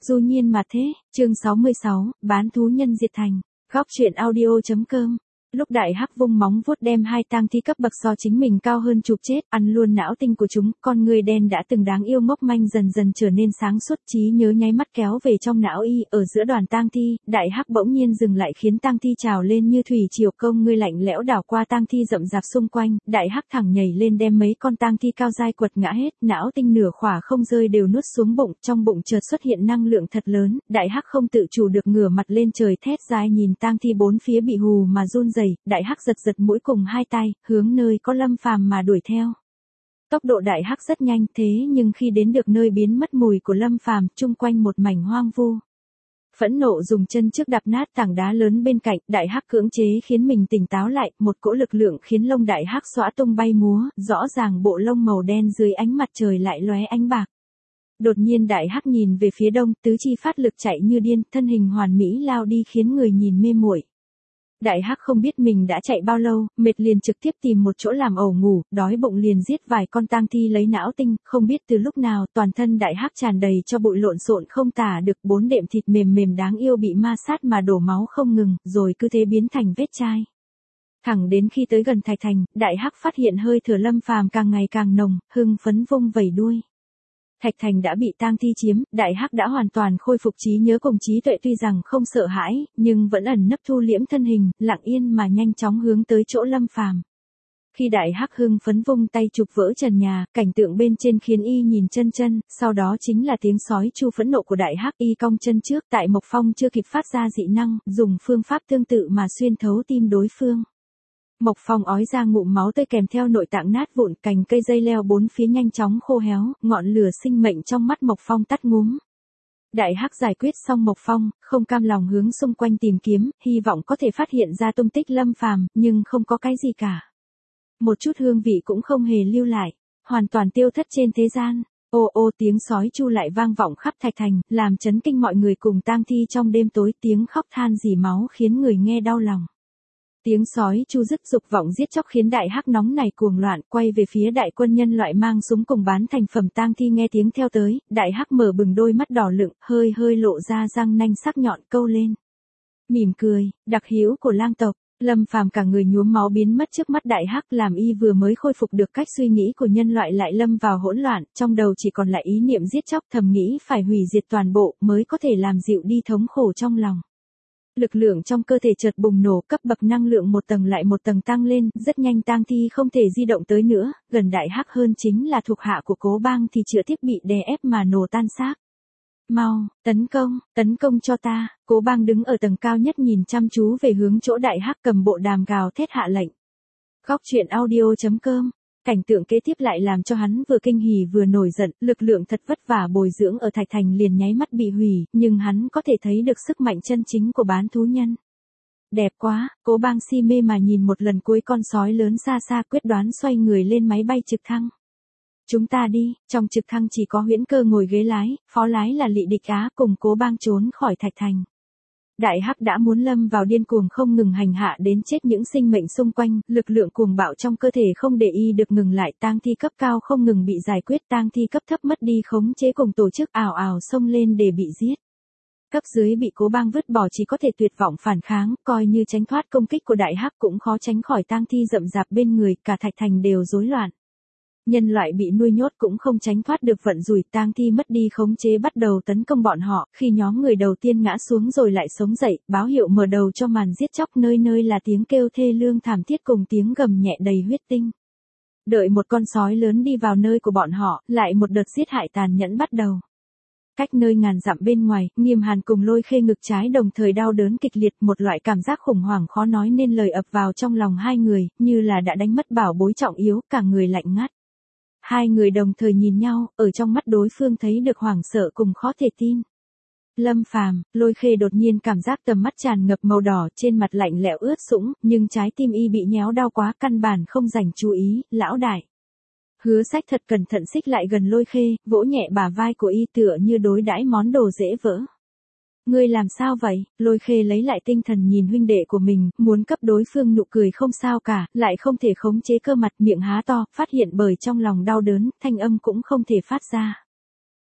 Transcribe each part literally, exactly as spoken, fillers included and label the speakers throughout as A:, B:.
A: Du nhiên mà thế, chương sáu mươi sáu, bán thú nhân diệt thành. Góc truyện audio.com. Lúc Đại Hắc vung móng vuốt đem hai tang thi cấp bậc so chính mình cao hơn chụp chết, ăn luôn não tinh của chúng, con người đen đã từng đáng yêu ngốc manh dần dần trở nên sáng suốt, trí nhớ nháy mắt kéo về trong não y, ở giữa đoàn tang thi, Đại Hắc bỗng nhiên dừng lại khiến tang thi trào lên như thủy triều, công ngươi lạnh lẽo đảo qua tang thi rậm rạp xung quanh, Đại Hắc thẳng nhảy lên đem mấy con tang thi cao dai quật ngã hết, não tinh nửa khỏa không rơi đều nuốt xuống bụng, trong bụng chợt xuất hiện năng lượng thật lớn, Đại Hắc không tự chủ được ngửa mặt lên trời thét dài nhìn tang thi bốn phía bị hù mà run rẩy, Đại Hắc giật giật mũi cùng hai tay, hướng nơi có Lâm Phàm mà đuổi theo. Tốc độ Đại Hắc rất nhanh, thế nhưng khi đến được nơi biến mất mùi của Lâm Phàm, chung quanh một mảnh hoang vu. Phẫn nộ dùng chân trước đạp nát tảng đá lớn bên cạnh, Đại Hắc cưỡng chế khiến mình tỉnh táo lại, một cỗ lực lượng khiến lông Đại Hắc xõa tung bay múa, rõ ràng bộ lông màu đen dưới ánh mặt trời lại lóe ánh bạc. Đột nhiên Đại Hắc nhìn về phía đông, tứ chi phát lực chạy như điên, thân hình hoàn mỹ lao đi khiến người nhìn mê muội. Đại Hắc không biết mình đã chạy bao lâu, mệt liền trực tiếp tìm một chỗ làm ổ ngủ, đói bụng liền giết vài con tang thi lấy não tinh, không biết từ lúc nào toàn thân Đại Hắc tràn đầy cho bụi lộn xộn không tả được, bốn đệm thịt mềm mềm đáng yêu bị ma sát mà đổ máu không ngừng, rồi cứ thế biến thành vết chai. Thẳng đến khi tới gần Thạch Thành, Đại Hắc phát hiện hơi thở Lâm Phàm càng ngày càng nồng, hưng phấn vung vẩy đuôi. Thạch Thành đã bị tang thi chiếm, Đại Hắc đã hoàn toàn khôi phục trí nhớ cùng trí tuệ, tuy rằng không sợ hãi, nhưng vẫn ẩn nấp thu liễm thân hình, lặng yên mà nhanh chóng hướng tới chỗ Lâm Phàm. Khi Đại Hắc hưng phấn vung tay chụp vỡ trần nhà, cảnh tượng bên trên khiến y nhìn chân chân, sau đó chính là tiếng sói chu phẫn nộ của Đại Hắc, y cong chân trước, tại Mộc Phong chưa kịp phát ra dị năng, dùng phương pháp tương tự mà xuyên thấu tim đối phương. Mộc Phong ói ra ngụm máu tươi kèm theo nội tạng nát vụn, cành cây dây leo bốn phía nhanh chóng khô héo, ngọn lửa sinh mệnh trong mắt Mộc Phong tắt ngúm. Đại Hắc giải quyết xong Mộc Phong, không cam lòng hướng xung quanh tìm kiếm, hy vọng có thể phát hiện ra tung tích Lâm Phàm, nhưng không có cái gì cả. Một chút hương vị cũng không hề lưu lại, hoàn toàn tiêu thất trên thế gian. Ô ô tiếng sói chu lại vang vọng khắp Thạch Thành, làm chấn kinh mọi người cùng tang thi trong đêm tối, tiếng khóc than rỉ máu khiến người nghe đau lòng. Tiếng sói chu dứt dục vọng giết chóc khiến Đại Hắc nóng nảy cuồng loạn, quay về phía đại quân nhân loại mang súng cùng bán thành phẩm tang thi nghe tiếng theo tới, Đại Hắc mở bừng đôi mắt đỏ lựng, hơi hơi lộ ra răng nanh sắc nhọn câu lên. Mỉm cười, đặc hữu của lang tộc, Lâm Phàm cả người nhuốm máu biến mất trước mắt Đại Hắc, làm y vừa mới khôi phục được cách suy nghĩ của nhân loại lại lâm vào hỗn loạn, trong đầu chỉ còn lại ý niệm giết chóc, thầm nghĩ phải hủy diệt toàn bộ mới có thể làm dịu đi thống khổ trong lòng. Lực lượng trong cơ thể chợt bùng nổ, cấp bậc năng lượng một tầng lại một tầng tăng lên, rất nhanh tang thi không thể di động tới nữa, gần Đại Hắc hơn chính là thuộc hạ của Cố Bang thì chữa tiếp bị đè ép mà nổ tan xác. Mau, tấn công, tấn công cho ta, Cố Bang đứng ở tầng cao nhất nhìn chăm chú về hướng chỗ Đại Hắc cầm bộ đàm gào thét hạ lệnh. Góc truyện audio.com. Cảnh tượng kế tiếp lại làm cho hắn vừa kinh hỉ vừa nổi giận, lực lượng thật vất vả bồi dưỡng ở Thạch Thành liền nháy mắt bị hủy, nhưng hắn có thể thấy được sức mạnh chân chính của bán thú nhân. Đẹp quá, Cố Bang si mê mà nhìn một lần cuối con sói lớn xa xa, quyết đoán xoay người lên máy bay trực thăng. Chúng ta đi, trong trực thăng chỉ có Huyễn Cơ ngồi ghế lái, phó lái là Lị Địch Á cùng Cố Bang trốn khỏi Thạch Thành. Đại Hắc đã muốn lâm vào điên cuồng không ngừng hành hạ đến chết những sinh mệnh xung quanh, lực lượng cuồng bạo trong cơ thể không để y được ngừng lại, tang thi cấp cao không ngừng bị giải quyết, tang thi cấp thấp mất đi khống chế cùng tổ chức ảo ảo xông lên để bị giết. Cấp dưới bị Cố Bang vứt bỏ chỉ có thể tuyệt vọng phản kháng, coi như tránh thoát công kích của Đại Hắc cũng khó tránh khỏi tang thi rậm rạp bên người, cả Thạch Thành đều rối loạn. Nhân loại bị nuôi nhốt cũng không tránh thoát được vận rủi, tang thi mất đi khống chế bắt đầu tấn công bọn họ, khi nhóm người đầu tiên ngã xuống rồi lại sống dậy, báo hiệu mở đầu cho màn giết chóc, nơi nơi là tiếng kêu thê lương thảm thiết cùng tiếng gầm nhẹ đầy huyết tinh. Đợi một con sói lớn đi vào nơi của bọn họ, lại một đợt giết hại tàn nhẫn bắt đầu. Cách nơi ngàn dặm bên ngoài, Nghiêm Hàn cùng Lôi Khê ngực trái đồng thời đau đớn kịch liệt, một loại cảm giác khủng hoảng khó nói nên lời ập vào trong lòng hai người, như là đã đánh mất bảo bối trọng yếu, cả người lạnh ngắt. Hai người đồng thời nhìn nhau, ở trong mắt đối phương thấy được hoảng sợ cùng khó thể tin. Lâm Phàm, Lôi Khê đột nhiên cảm giác tầm mắt tràn ngập màu đỏ, trên mặt lạnh lẽo ướt sũng, nhưng trái tim y bị nhéo đau quá, căn bản không dành chú ý, lão đại. Hứa Sách thật cẩn thận xích lại gần Lôi Khê, vỗ nhẹ bả vai của y tựa như đối đãi món đồ dễ vỡ. Ngươi làm sao vậy? Lôi Khê lấy lại tinh thần nhìn huynh đệ của mình, muốn cấp đối phương nụ cười không sao cả, lại không thể khống chế cơ mặt, miệng há to, phát hiện bởi trong lòng đau đớn, thanh âm cũng không thể phát ra.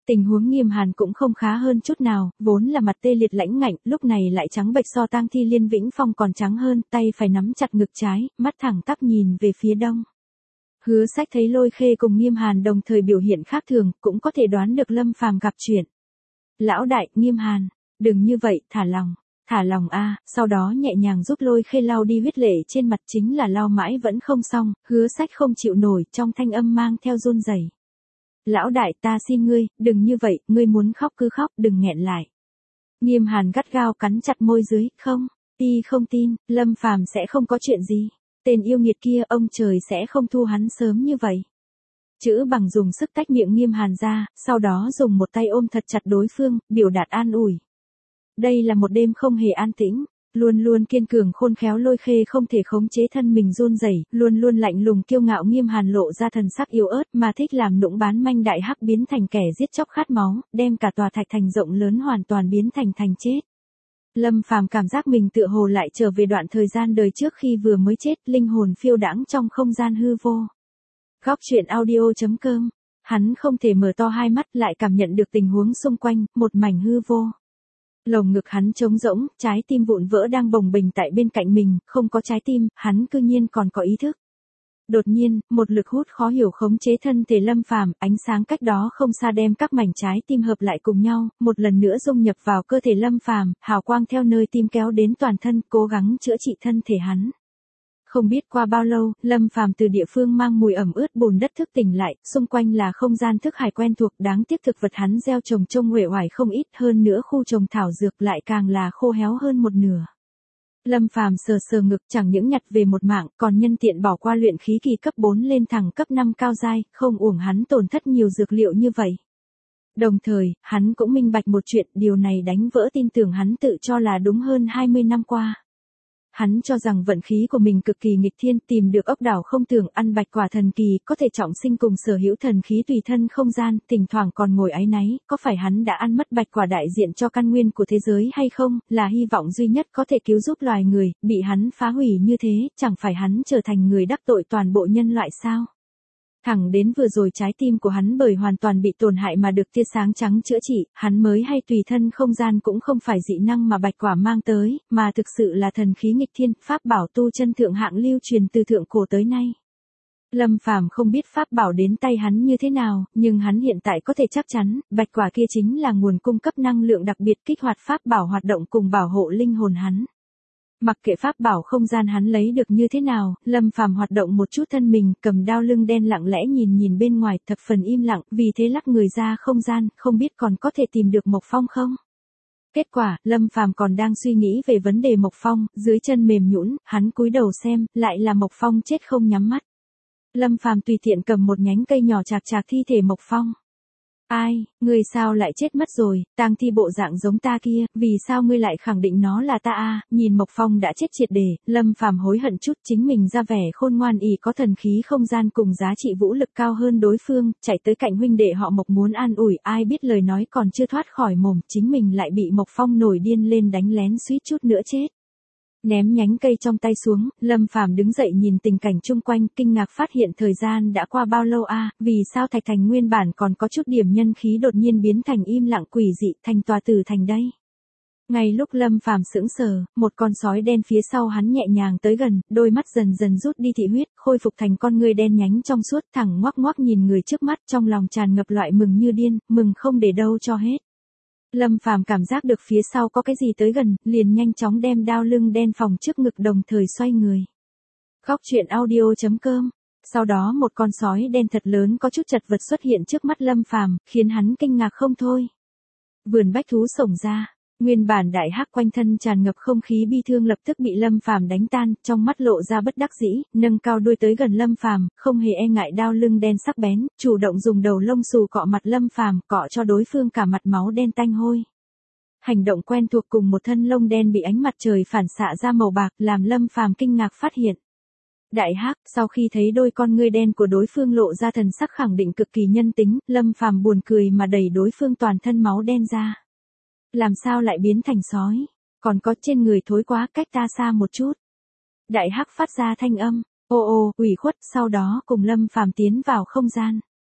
A: Tình huống Nghiêm Hàn cũng không khá hơn chút nào, vốn là mặt tê liệt lãnh ngạnh, lúc này lại trắng bệch so tang thi Liên Vĩnh Phong còn trắng hơn, tay phải nắm chặt ngực trái, mắt thẳng tắp nhìn về phía đông. Hứa Sách thấy Lôi Khê cùng Nghiêm Hàn đồng thời biểu hiện khác thường, cũng có thể đoán được Lâm Phàm gặp chuyện. Lão đại, Nghiêm Hàn, đừng như vậy, thả lòng, thả lòng a, sau đó nhẹ nhàng giúp Lôi Khê lau đi huyết lệ trên mặt, chính là lau mãi vẫn không xong, Hứa Sách không chịu nổi, trong thanh âm mang theo run rẩy. Lão đại, ta xin ngươi, đừng như vậy, ngươi muốn khóc cứ khóc, đừng nghẹn lại. Nghiêm Hàn gắt gao cắn chặt môi dưới, không, y không tin, Lâm Phàm sẽ không có chuyện gì. Tên yêu nghiệt kia, ông trời sẽ không thu hắn sớm như vậy. Chữ Bằng dùng sức tách miệng Nghiêm Hàn ra, sau đó dùng một tay ôm thật chặt đối phương, biểu đạt an ủi. Đây là một đêm không hề an tĩnh. Luôn luôn kiên cường khôn khéo Lôi Khê không thể khống chế thân mình run rẩy, luôn luôn lạnh lùng kiêu ngạo Nghiêm Hàn lộ ra thần sắc yếu ớt, mà thích làm nũng bán manh đại hắc biến thành kẻ giết chóc khát máu, đem cả tòa thạch thành rộng lớn hoàn toàn biến thành thành chết. Lâm Phàm cảm giác mình tựa hồ lại trở về đoạn thời gian đời trước khi vừa mới chết, linh hồn phiêu đãng trong không gian hư vô. Góc truyện audio chấm com. Hắn không thể mở to hai mắt, lại cảm nhận được tình huống xung quanh, một mảnh hư vô. Lồng ngực hắn trống rỗng, trái tim vụn vỡ đang bồng bềnh tại bên cạnh mình, không có trái tim, hắn cư nhiên còn có ý thức. Đột nhiên, một lực hút khó hiểu khống chế thân thể Lâm Phàm, ánh sáng cách đó không xa đem các mảnh trái tim hợp lại cùng nhau, một lần nữa dung nhập vào cơ thể Lâm Phàm, hào quang theo nơi tim kéo đến toàn thân, cố gắng chữa trị thân thể hắn. Không biết qua bao lâu, Lâm Phàm từ địa phương mang mùi ẩm ướt bùn đất thức tỉnh lại, xung quanh là không gian thức hải quen thuộc, đáng tiếc thực vật hắn gieo trồng trông uể oải không ít, hơn nữa khu trồng thảo dược lại càng là khô héo hơn một nửa. Lâm Phàm sờ sờ ngực, chẳng những nhặt về một mạng, còn nhân tiện bỏ qua luyện khí kỳ cấp bốn lên thẳng cấp năm cao giai, không uổng hắn tổn thất nhiều dược liệu như vậy. Đồng thời, hắn cũng minh bạch một chuyện, điều này đánh vỡ tin tưởng hắn tự cho là đúng hơn hai mươi năm qua. Hắn cho rằng vận khí của mình cực kỳ nghịch thiên, tìm được ốc đảo không tưởng, ăn bạch quả thần kỳ, có thể trọng sinh cùng sở hữu thần khí tùy thân không gian, thỉnh thoảng còn ngồi áy náy, có phải hắn đã ăn mất bạch quả đại diện cho căn nguyên của thế giới hay không, là hy vọng duy nhất có thể cứu giúp loài người, bị hắn phá hủy như thế, chẳng phải hắn trở thành người đắc tội toàn bộ nhân loại sao? Thẳng đến vừa rồi trái tim của hắn bởi hoàn toàn bị tổn hại mà được tia sáng trắng chữa trị, hắn mới hay tùy thân không gian cũng không phải dị năng mà bạch quả mang tới, mà thực sự là thần khí nghịch thiên, pháp bảo tu chân thượng hạng lưu truyền từ thượng cổ tới nay. Lâm Phàm không biết pháp bảo đến tay hắn như thế nào, nhưng hắn hiện tại có thể chắc chắn, bạch quả kia chính là nguồn cung cấp năng lượng đặc biệt kích hoạt pháp bảo hoạt động cùng bảo hộ linh hồn hắn. Mặc kệ pháp bảo không gian hắn lấy được như thế nào, Lâm Phàm hoạt động một chút thân mình, cầm đao lưng đen lặng lẽ nhìn nhìn bên ngoài, thập phần im lặng, vì thế lắc người ra không gian, không biết còn có thể tìm được Mộc Phong không? Kết quả, Lâm Phàm còn đang suy nghĩ về vấn đề Mộc Phong, dưới chân mềm nhũn, hắn cúi đầu xem, lại là Mộc Phong chết không nhắm mắt. Lâm Phàm tùy tiện cầm một nhánh cây nhỏ chạc chạc thi thể Mộc Phong. Ai, ngươi sao lại chết mất rồi, tang thi bộ dạng giống ta kia, vì sao ngươi lại khẳng định nó là ta a? Nhìn Mộc Phong đã chết triệt để, Lâm Phàm hối hận chút, chính mình ra vẻ khôn ngoan ỷ có thần khí không gian cùng giá trị vũ lực cao hơn đối phương, chạy tới cạnh huynh đệ họ Mộc muốn an ủi, ai biết lời nói còn chưa thoát khỏi mồm, chính mình lại bị Mộc Phong nổi điên lên đánh lén suýt chút nữa chết. Ném nhánh cây trong tay xuống, Lâm Phàm đứng dậy nhìn tình cảnh chung quanh, kinh ngạc phát hiện thời gian đã qua bao lâu a, vì sao thạch thành nguyên bản còn có chút điểm nhân khí đột nhiên biến thành im lặng quỷ dị, thành tòa tử thành đây. Ngay lúc Lâm Phàm sững sờ, một con sói đen phía sau hắn nhẹ nhàng tới gần, đôi mắt dần dần rút đi thị huyết, khôi phục thành con người đen nhánh trong suốt, thẳng ngoác ngoác nhìn người trước mắt, trong lòng tràn ngập loại mừng như điên, mừng không để đâu cho hết. Lâm Phàm cảm giác được phía sau có cái gì tới gần, liền nhanh chóng đem đao lưng đen phòng trước ngực đồng thời xoay người. Góc truyện audio chấm com. Sau đó một con sói đen thật lớn có chút chật vật xuất hiện trước mắt Lâm Phàm, khiến hắn kinh ngạc không thôi. Vườn bách thú sổng ra, nguyên bản đại hắc quanh thân tràn ngập không khí bi thương lập tức bị Lâm Phàm đánh tan, trong mắt lộ ra bất đắc dĩ, nâng cao đuôi tới gần Lâm Phàm, không hề e ngại đao lưng đen sắc bén, chủ động dùng đầu lông xù cọ mặt Lâm Phàm, cọ cho đối phương cả mặt máu đen tanh hôi. Hành động quen thuộc cùng một thân lông đen bị ánh mặt trời phản xạ ra màu bạc, làm Lâm Phàm kinh ngạc phát hiện. Đại hắc, sau khi thấy đôi con ngươi đen của đối phương lộ ra thần sắc khẳng định cực kỳ nhân tính, Lâm Phàm buồn cười mà đẩy đối phương toàn thân máu đen ra. Làm sao lại biến thành sói? Còn có trên người thối quá, cách ta xa một chút. Đại hắc phát ra thanh âm, ô ô, ủy khuất, sau đó cùng Lâm Phàm tiến vào không gian.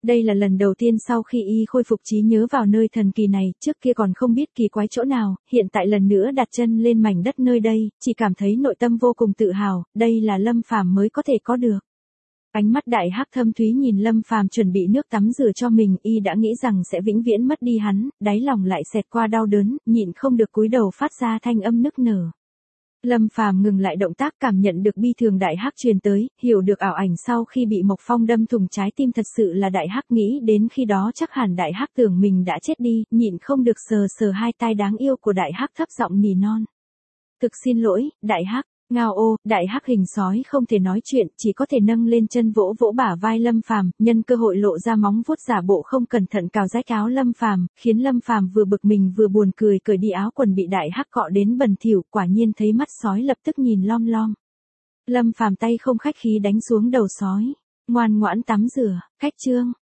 A: Đây là lần đầu tiên sau khi y khôi phục trí nhớ vào nơi thần kỳ này, trước kia còn không biết kỳ quái chỗ nào, hiện tại lần nữa đặt chân lên mảnh đất nơi đây, chỉ cảm thấy nội tâm vô cùng tự hào, đây là Lâm Phàm mới có thể có được. Ánh mắt Đại Hắc thâm thúy nhìn Lâm Phàm chuẩn bị nước tắm rửa cho mình, y đã nghĩ rằng sẽ vĩnh viễn mất đi hắn, đáy lòng lại xẹt qua đau đớn, nhịn không được cúi đầu phát ra thanh âm nức nở. Lâm Phàm ngừng lại động tác, cảm nhận được bi thường Đại Hắc truyền tới, hiểu được ảo ảnh sau khi bị Mộc Phong đâm thủng trái tim thật sự là Đại Hắc, nghĩ đến khi đó chắc hẳn Đại Hắc tưởng mình đã chết đi, nhịn không được sờ sờ hai tai đáng yêu của Đại Hắc thấp giọng nỉ non. Thực xin lỗi, Đại Hắc. Ngao ô, Đại Hắc hình sói không thể nói chuyện, chỉ có thể nâng lên chân vỗ vỗ bả vai Lâm Phàm, nhân cơ hội lộ ra móng vuốt giả bộ không cẩn thận cào rách áo Lâm Phàm, khiến Lâm Phàm vừa bực mình vừa buồn cười, cởi đi áo quần bị Đại Hắc cọ đến bẩn thỉu, quả nhiên thấy mắt sói lập tức nhìn lom lom. Lâm Phàm tay không khách khí đánh xuống đầu sói, ngoan ngoãn tắm rửa, khách trương.